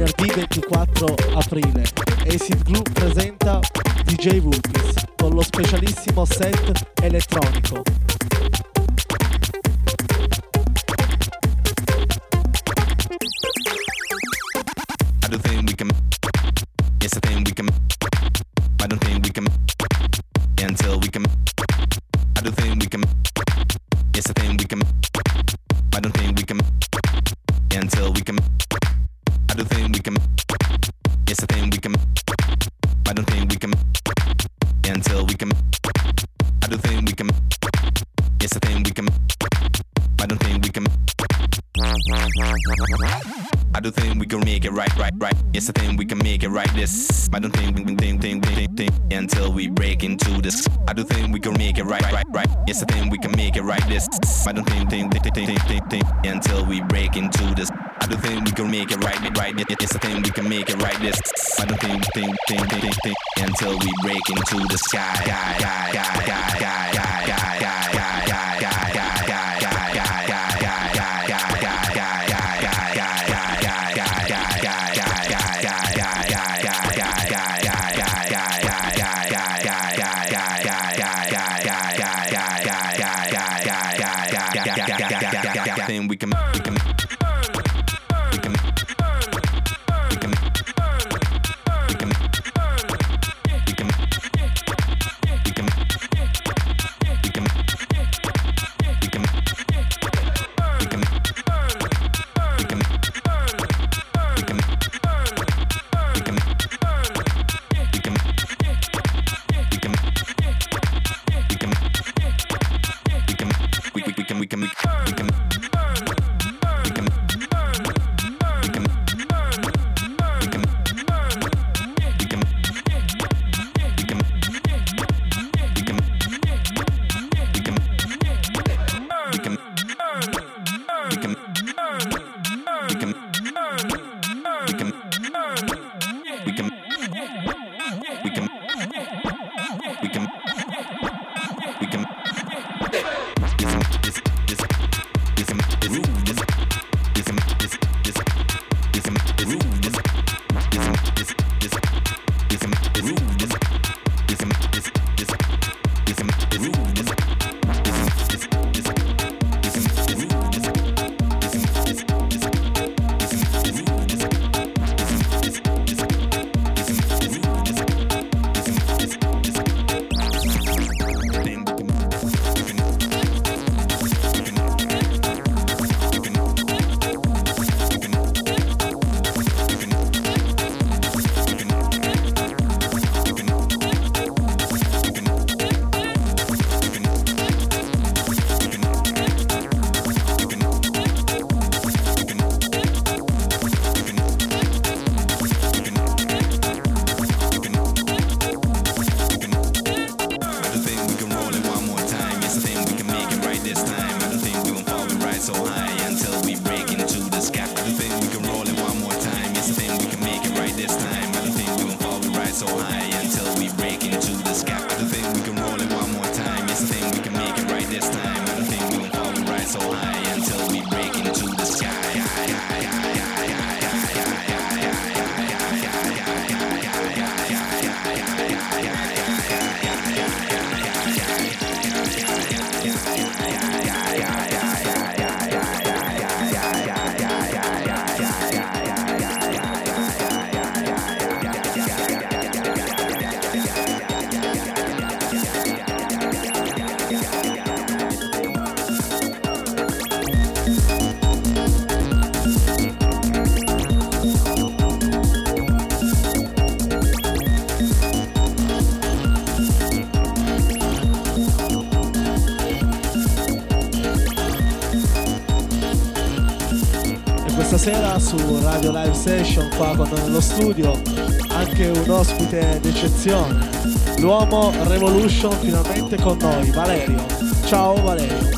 venerdì 24 aprile. Acid Glue presenta DJ Vulpis con lo specialissimo set elettronico. I do think we can. Yes, I think we can. I don't think we can. Until we can. I do think we can. Yes, I think we can. I don't think we can. Until we can. I do think we can. Yes, I think we can. I don't think we can. Until we can. I do think we can. Yes, I think we can. I don't think we can. I do think we can make it right. Yes, I think we can make it right. This I don't think until we break into this. I do think we can make it right. Yes, I think we can make it right. This I don't think until we break into this. I do think we can make it right. Yes, I think we can make it right. This I don't think until we break into the sky. Then we can Stasera su Radio Live Session qua con noi nello studio anche un ospite d'eccezione, l'uomo Revolution finalmente con noi, Valerio. Ciao Valerio.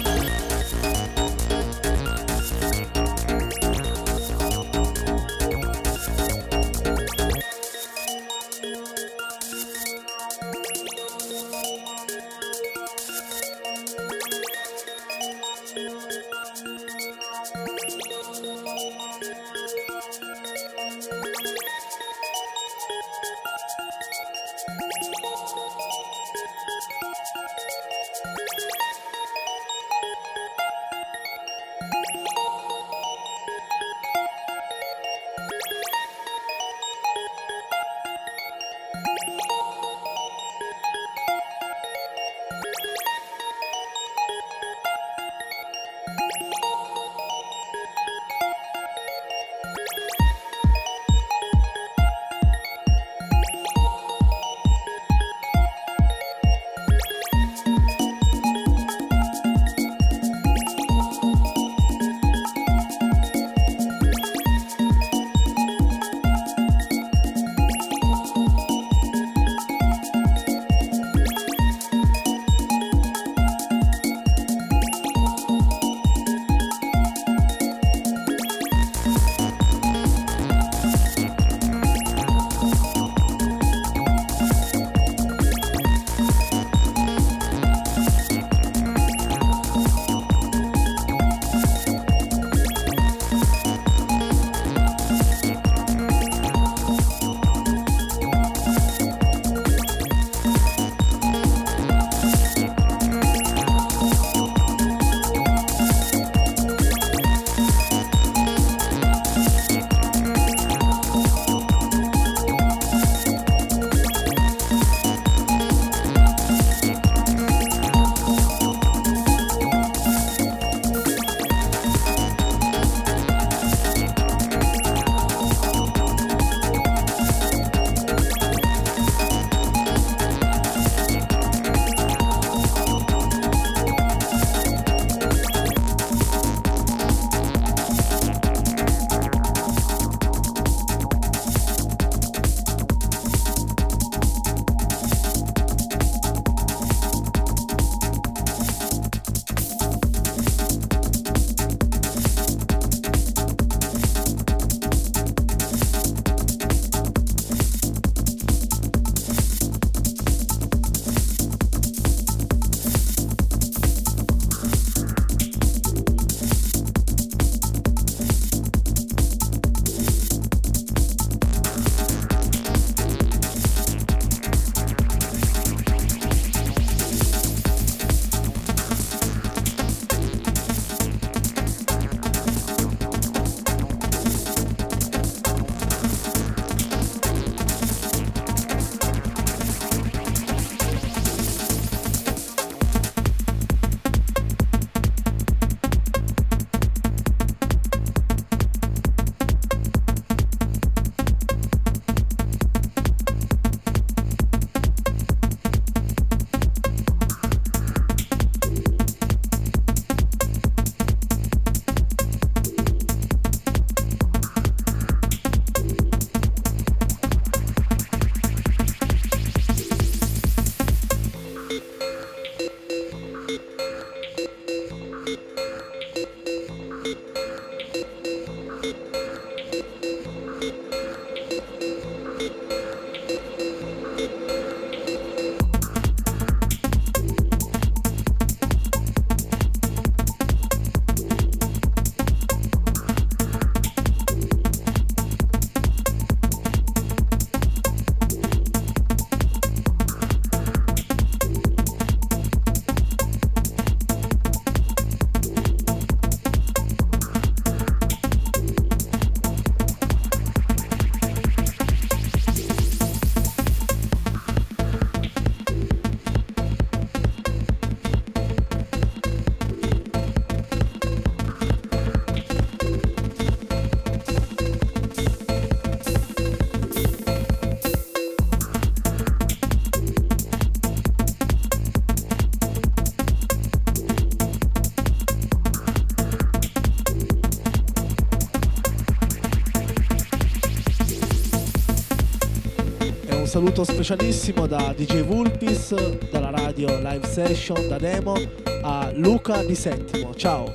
saluto specialissimo da DJ Vulpis, dalla radio Live Session, da Demo, a Luca Di Settimo. Ciao!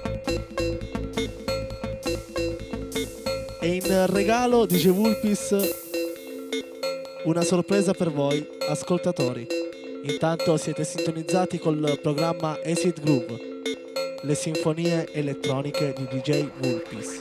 E in regalo DJ Vulpis una sorpresa per voi ascoltatori. Intanto siete sintonizzati col programma Acid Groove, le sinfonie elettroniche di DJ Vulpis.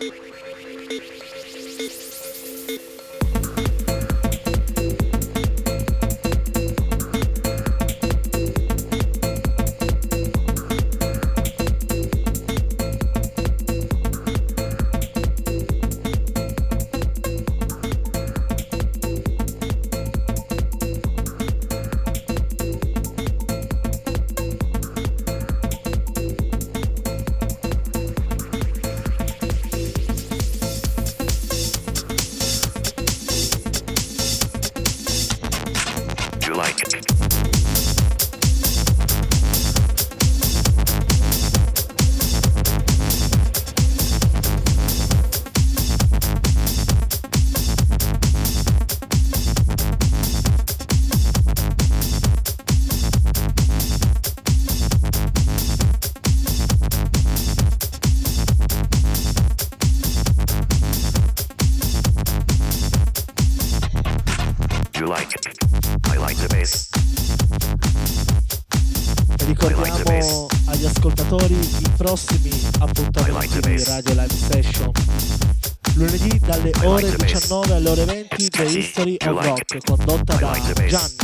Ricordiamo agli ascoltatori i prossimi appuntamenti di Radio Live Session. Lunedì dalle ore 19 alle ore 20 The History of Rock, condotta da Gianni.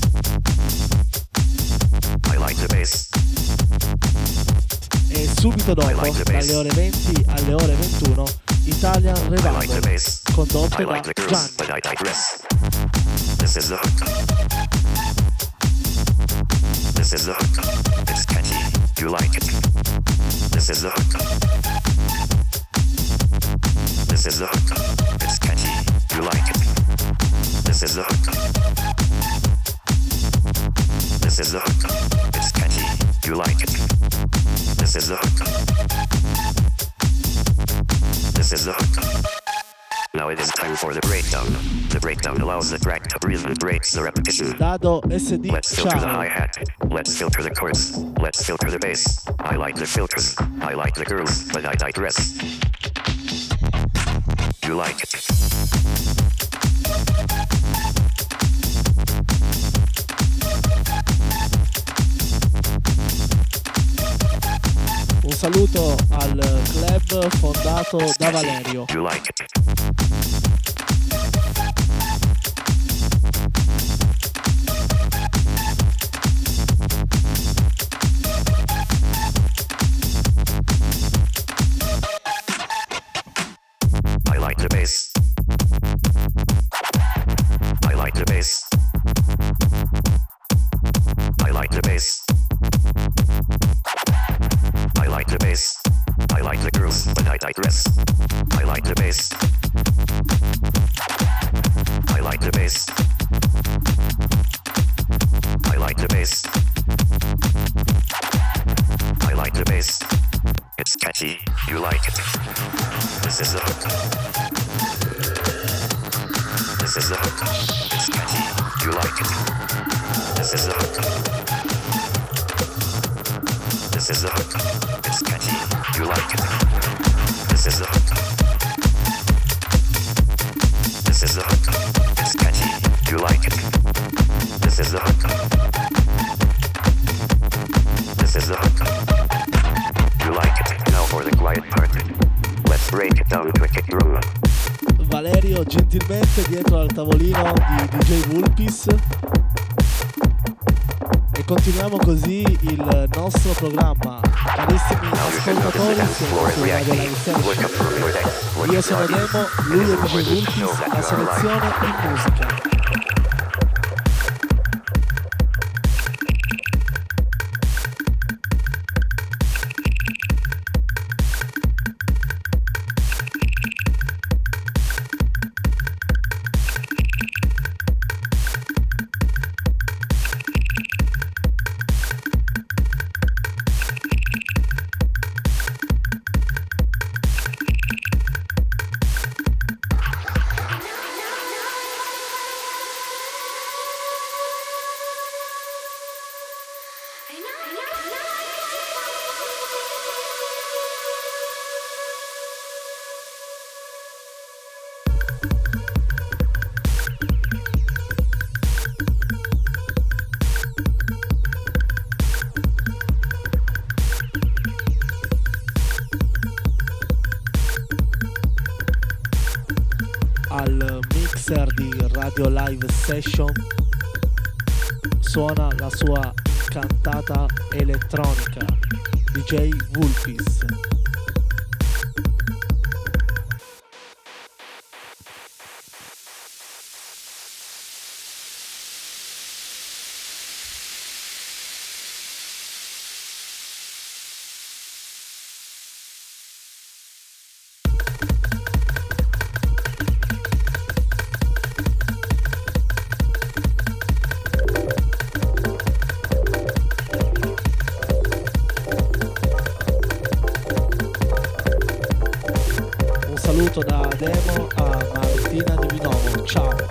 E subito dopo, dalle ore 20 alle ore 21, Italian Revival, condotto da Gianni. This is the hook. This is the hook. It's catchy. You like it. This is the hook. This is the hook. It's catchy. You like it. This is the hook. This is the hook. It's catchy. You like it. This is the hook. This is the hook. Now it is time for the breakdown. The breakdown allows the track to breathe and breaks the repetition. Dado SD. Let's filter the hi-hat. Let's filter the chords. Let's filter the bass. I like the filters. I like the girls, but I digress. You like it. Un saluto al club fondato da Valerio. You like it. I like the bass. I like the bass. I like the bass. I like the bass. I like the girls, but I digress. I like the bass. I like the bass. I like the bass. I like the bass. It's catchy. You like it. This is the hook. This is the hook. It's catchy. You like it. This is the hook. This is the hook. It's catchy. You like it. This is the hook. This is the hook. It's catchy. You like it. This is the hook. This is the hook. You like it. Now for the quiet part. Let's break it down quick and groove. Valerio gentilmente dietro al tavolino di DJ Vulpis. E continuiamo così il nostro programma. Carissimi ascoltatori, siamo su Radio Live Session. Io sono Demo, lui è DJ Vulpis, la selezione in musica. master di Radio Live Session, suona la sua cantata elettronica, DJ Vulpis. Da Demo a Martina Di Vinovo, ciao.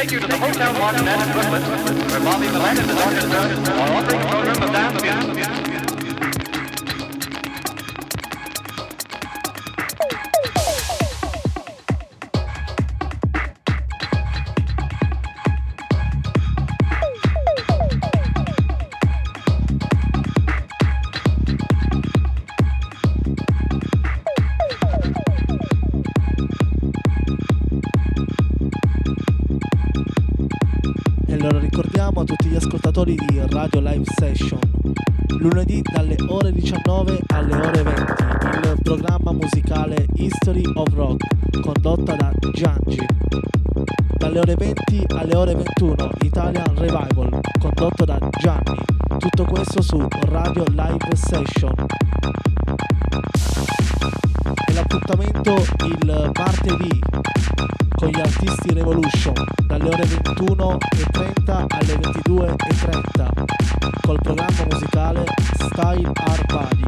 take you to the Hotel Martinet in Brooklyn, where Bobby Millett and his orchestra are offering a program of dance music. A tutti gli ascoltatori di Radio Live Session, lunedì dalle ore 19 alle ore 20 il programma musicale History of Rock condotta da Giangi, dalle ore 20 alle ore 21 Italian Revival condotto da Gianni, tutto questo su Radio Live Session. E l'appuntamento il martedì con gli artisti Revolution dalle ore 21:30 alle 22:30 col programma musicale Style Our Body.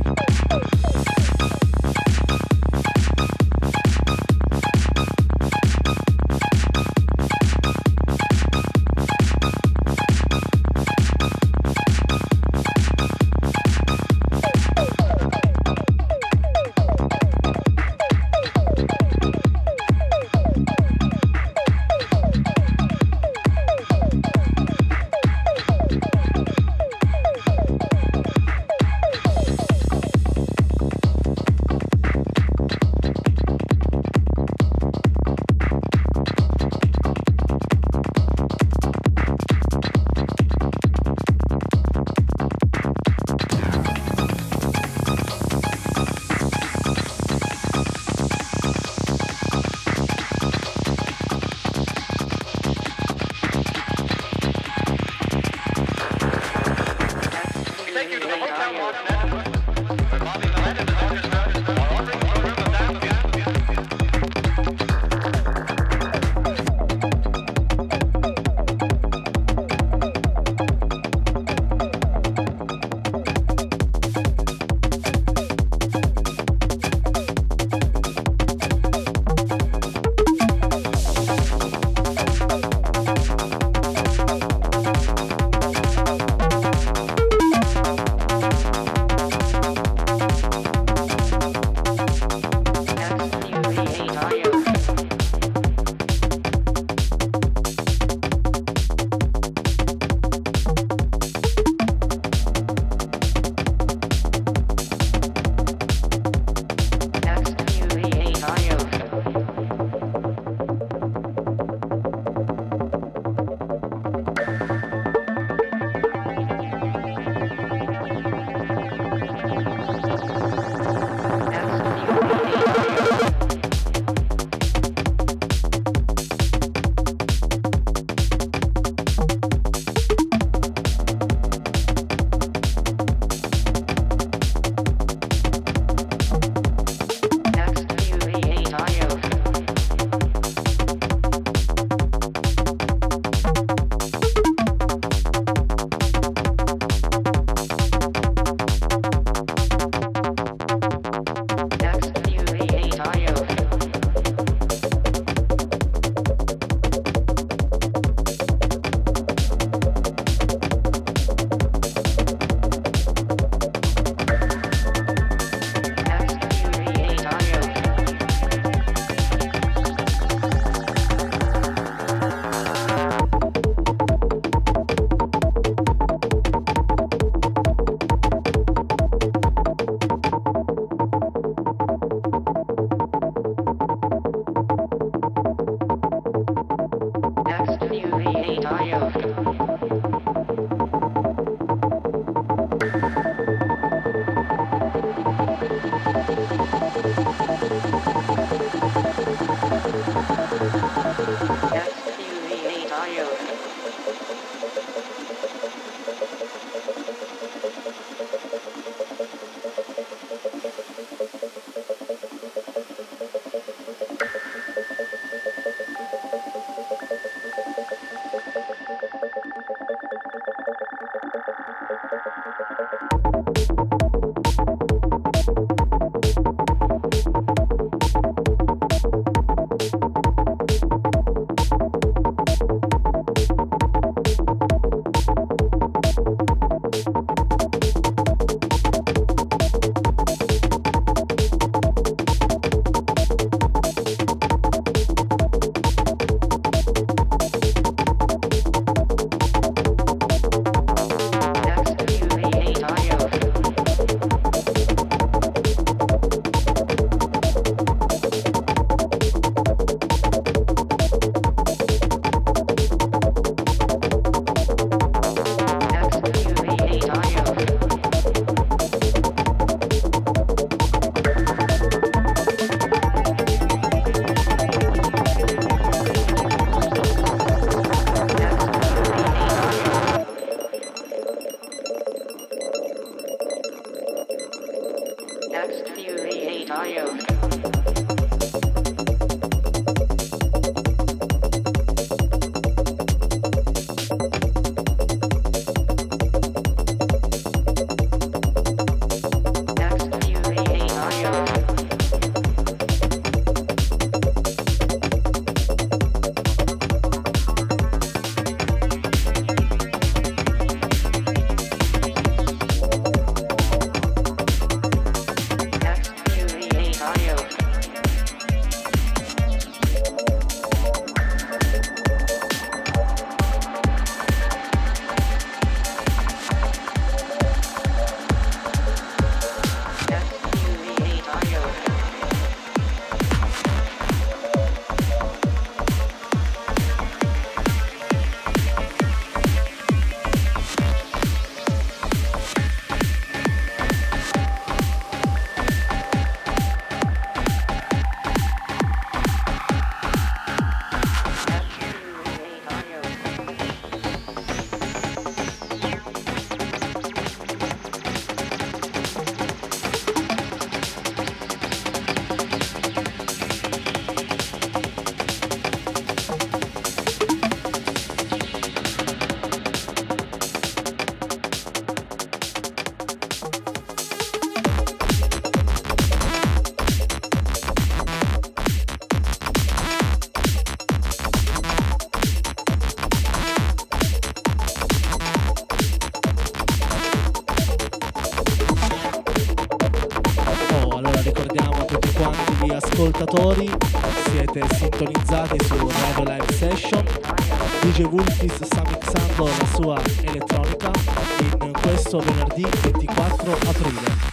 ascoltatori, siete sintonizzati su Radio Live Session. DJ Vulpis sta mixando la sua elettronica in questo venerdì 24 aprile.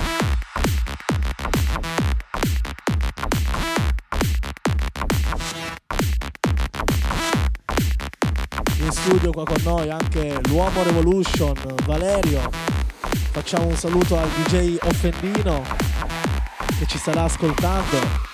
In studio qua con noi anche l'uomo Revolution, Valerio. Facciamo un saluto al DJ Offendino che ci starà ascoltando.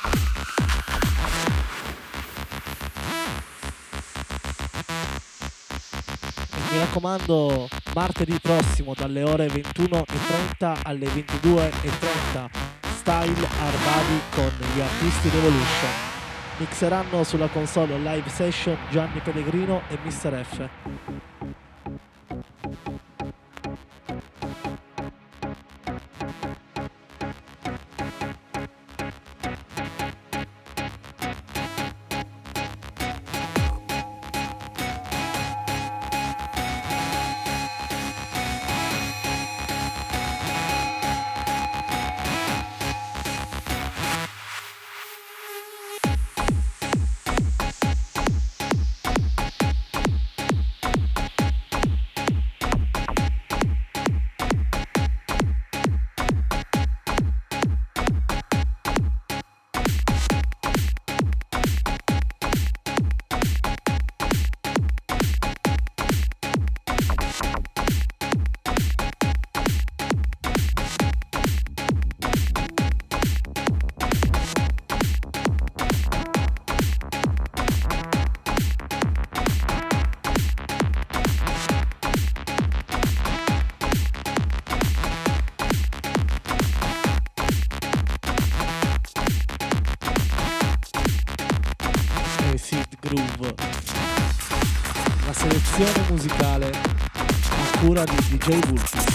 E mi raccomando, martedì prossimo dalle ore 21:30 alle 22:30 Style Arbadi con gli artisti Revolution. Mixeranno sulla console Live Session Gianni Pellegrino e Mr. F. La selezione musicale a cura di DJ Vulpis.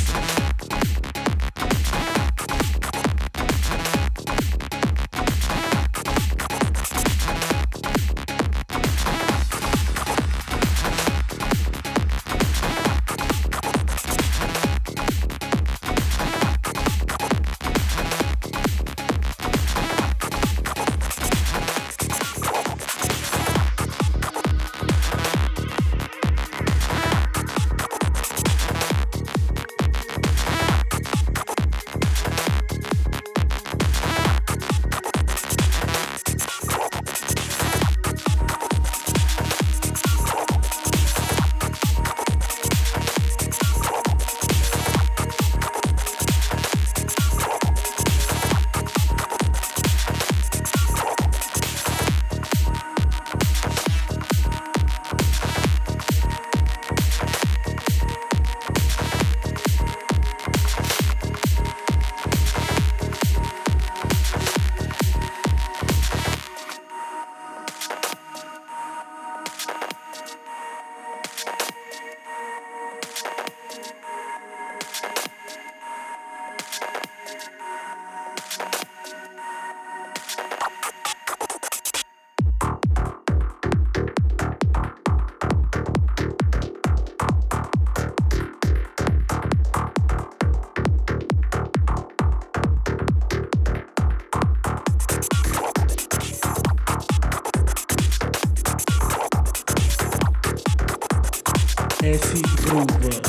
Acid Groove.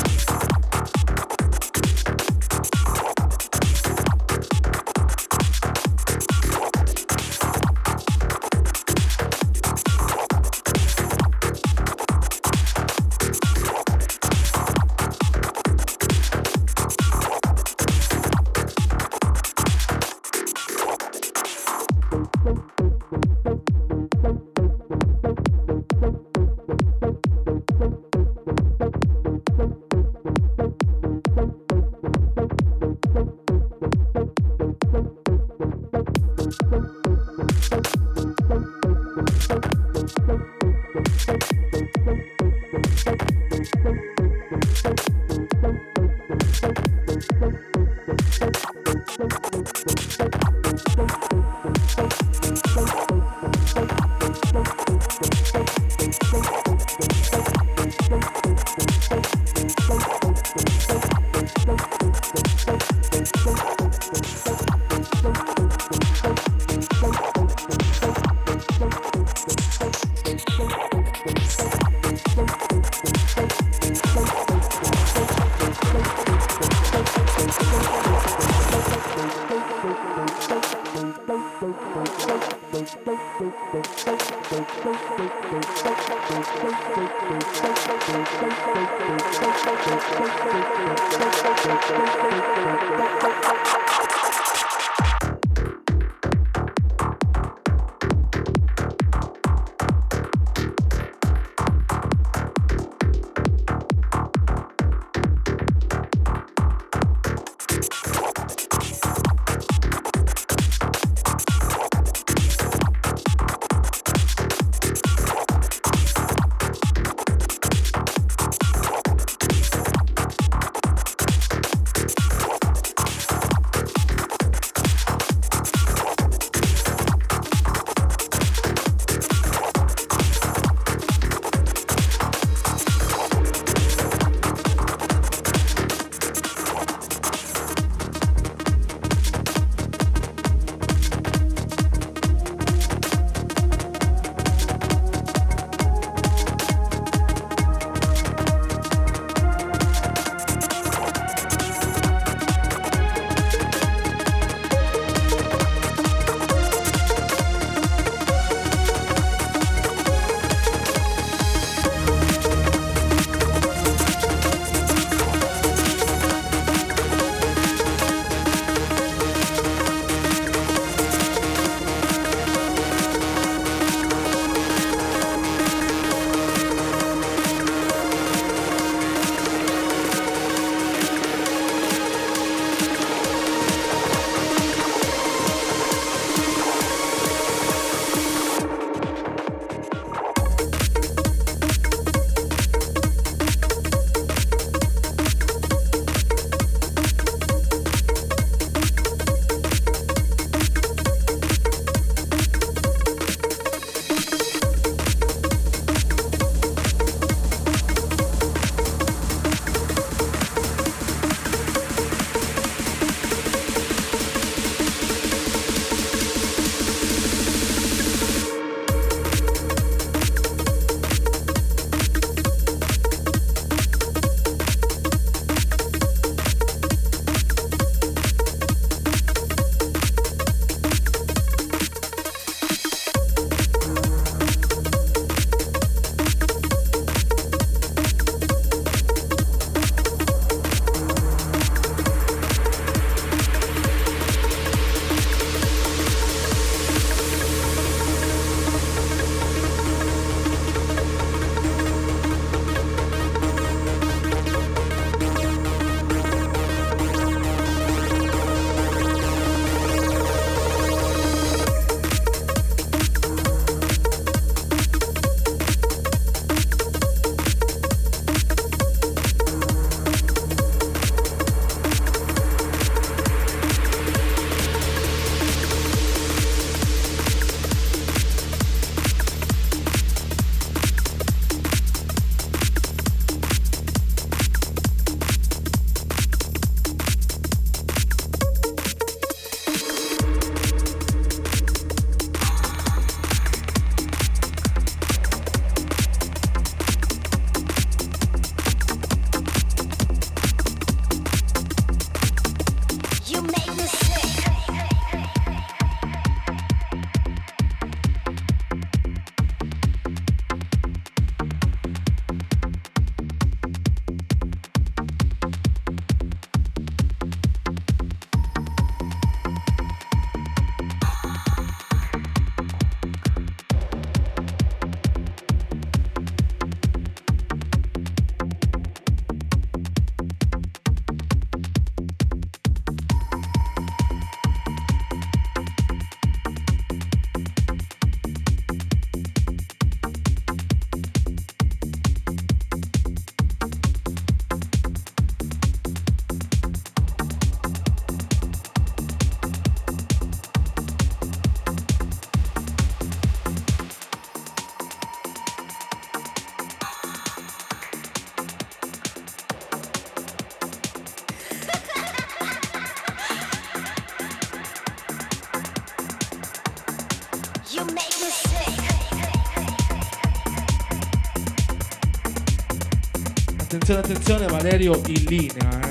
Attenzione, attenzione, Valerio in linea,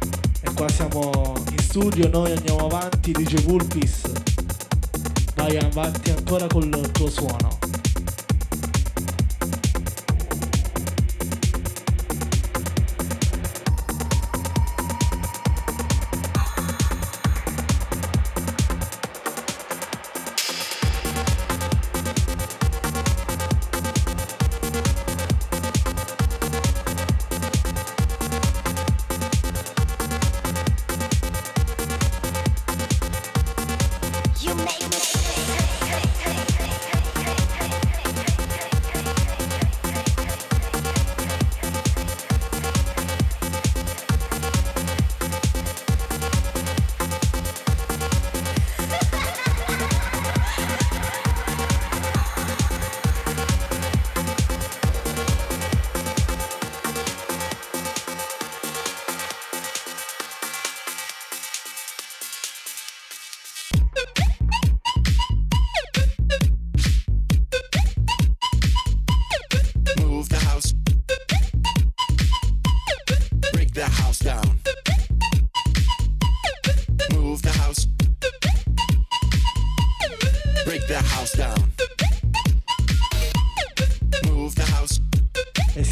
E qua siamo in studio, noi andiamo avanti, DJ Vulpis. Vai avanti ancora col tuo suono.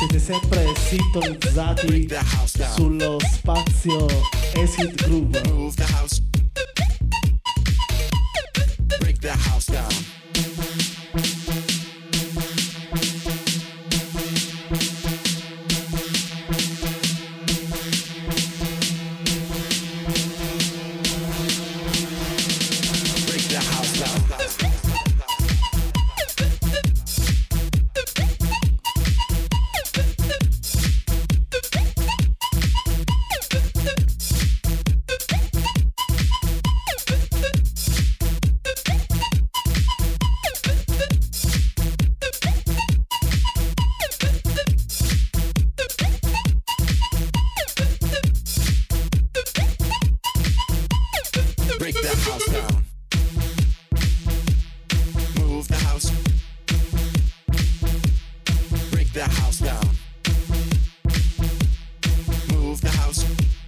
siete sempre sintonizzati sullo spazio Acid Groove. Move the house. Break the house down. Break the house down. Move the house. Break the house down. Move the house.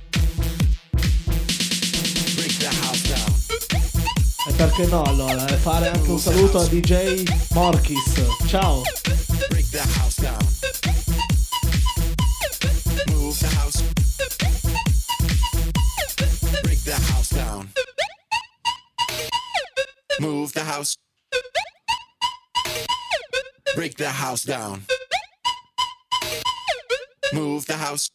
Break the house down. E perché no allora? Fare anche un saluto a DJ Morkis. Ciao. Break the house down. Move the house. Break the house down. Move the house. Break the house down. Move the house.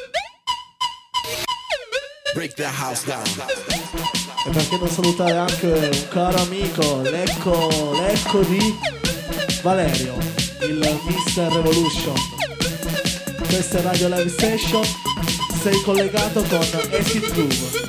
Break the house down. E perché non salutare anche un caro amico, l'ecco di Valerio, il Mr. Revolution. Questa è Radio Live Session, sei collegato con Acid Groove.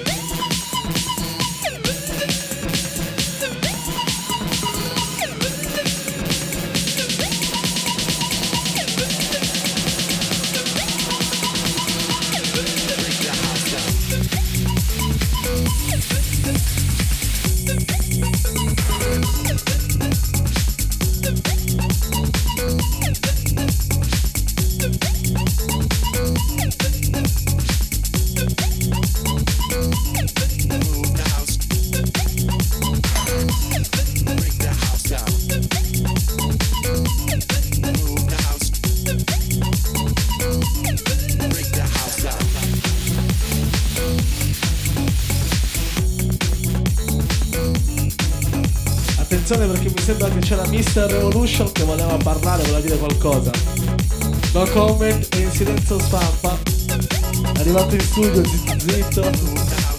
Perché mi sembra che c'era Mr. Revolution che voleva parlare, voleva dire qualcosa. No comment e in silenzio stampa. È arrivato in studio zitto.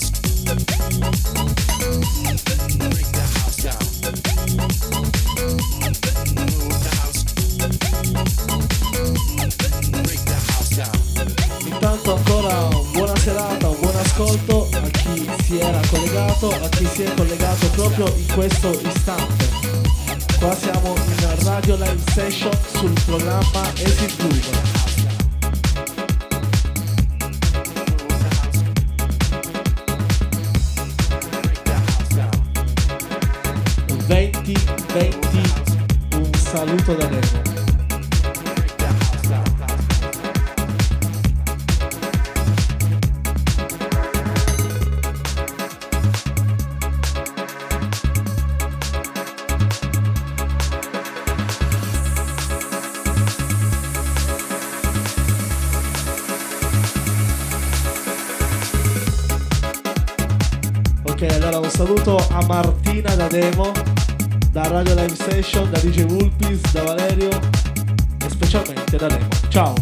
Intanto ancora buona serata, un buon ascolto a chi si era collegato, a chi si è collegato proprio in questo istante. Qua siamo in Radio Live Session sul programma Acid Groove. 2020, un saluto da Nemo. Allora un saluto a Martina da Demo, da Radio Live Session, da DJ Vulpis, da Valerio e specialmente da Demo. Ciao!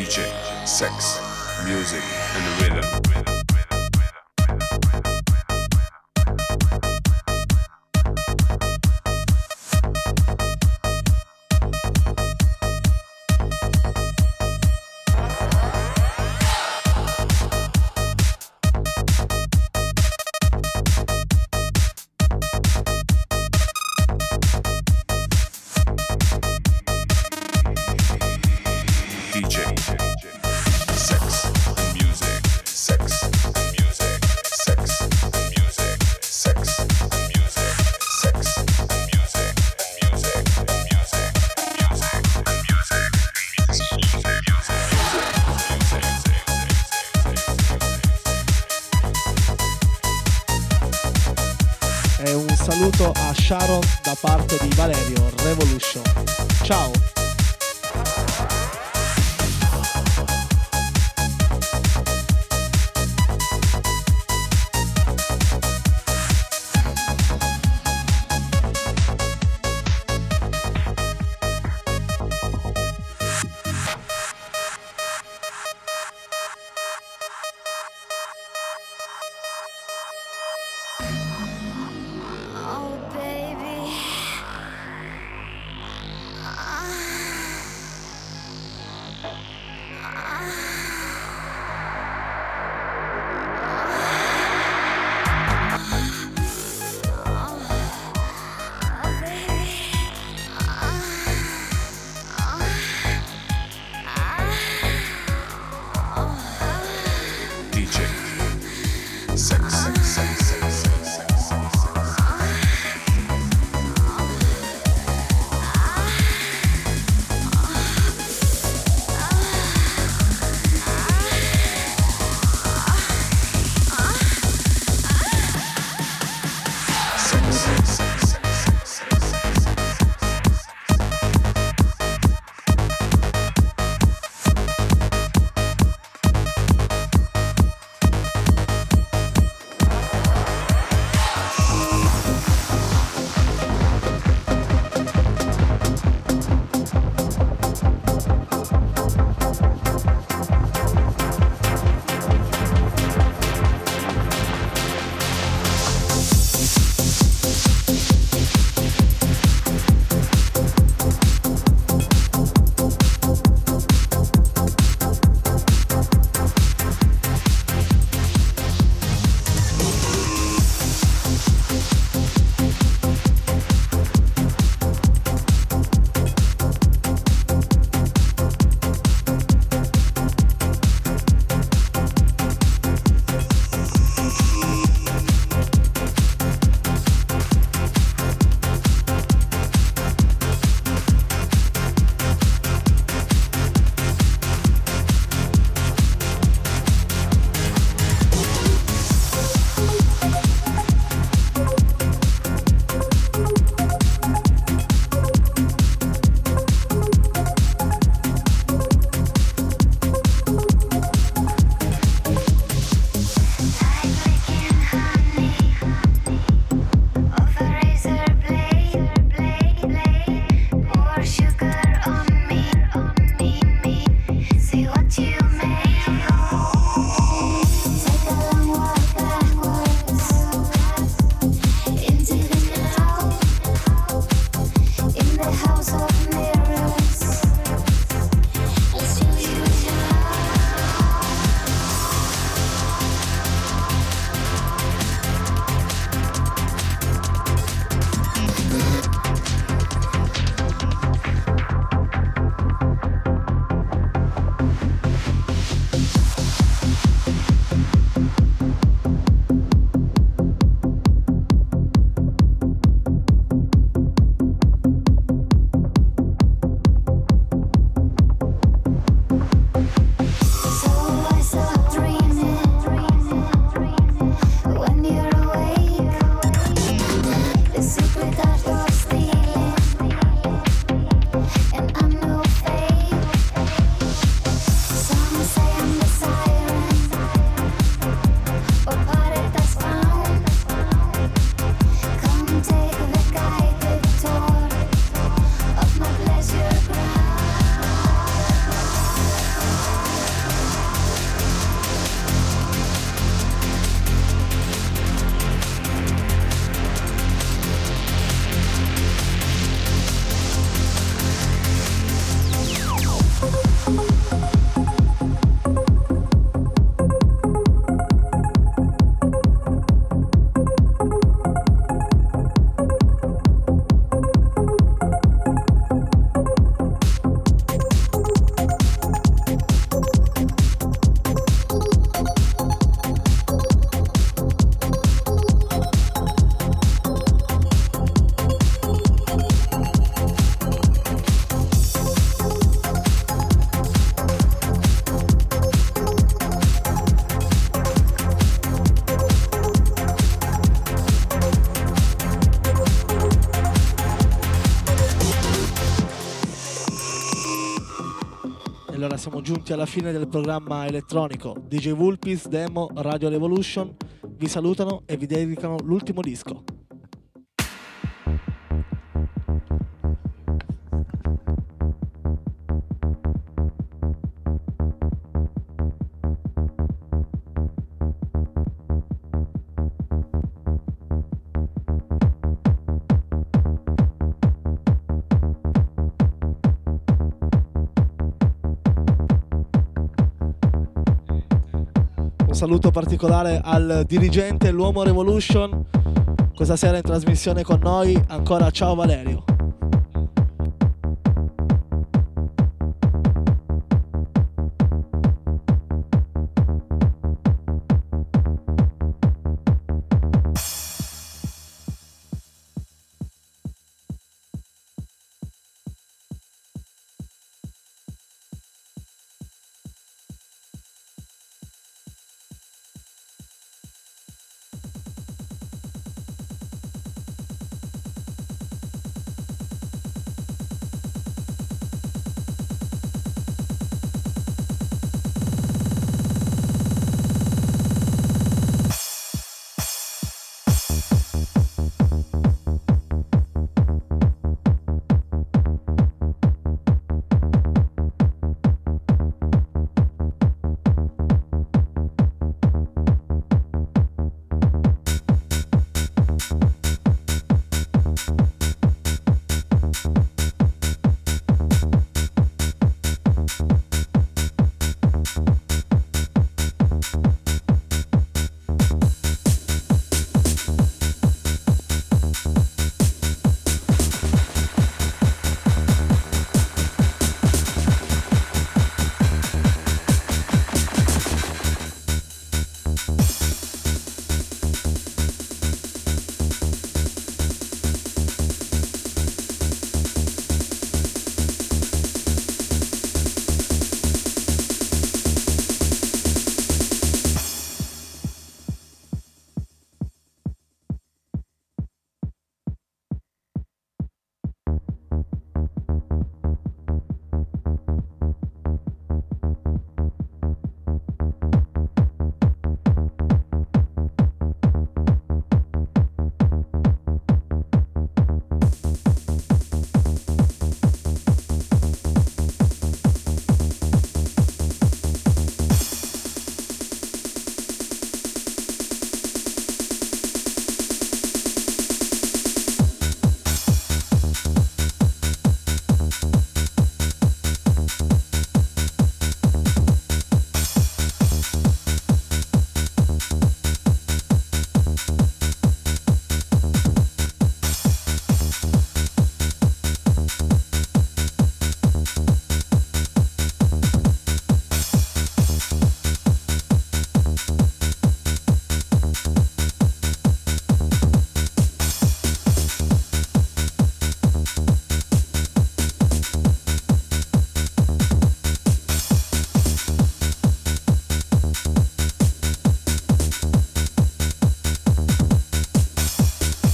DJ, sex, music, and rhythm. DJ, sex, music, sex, music, sex, music, sex, music, sex, music, music, E un saluto a Sharon da parte di Valerio Revolution. Ciao! Oh, baby. siamo giunti alla fine del programma elettronico. DJ Vulpis, Demo, Radio Revolution vi salutano e vi dedicano l'ultimo disco. Un saluto particolare al dirigente, l'uomo Revolution, questa sera in trasmissione con noi. Ancora ciao Valerio.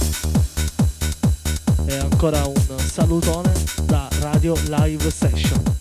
Ancora un salutone da Radio Live Session.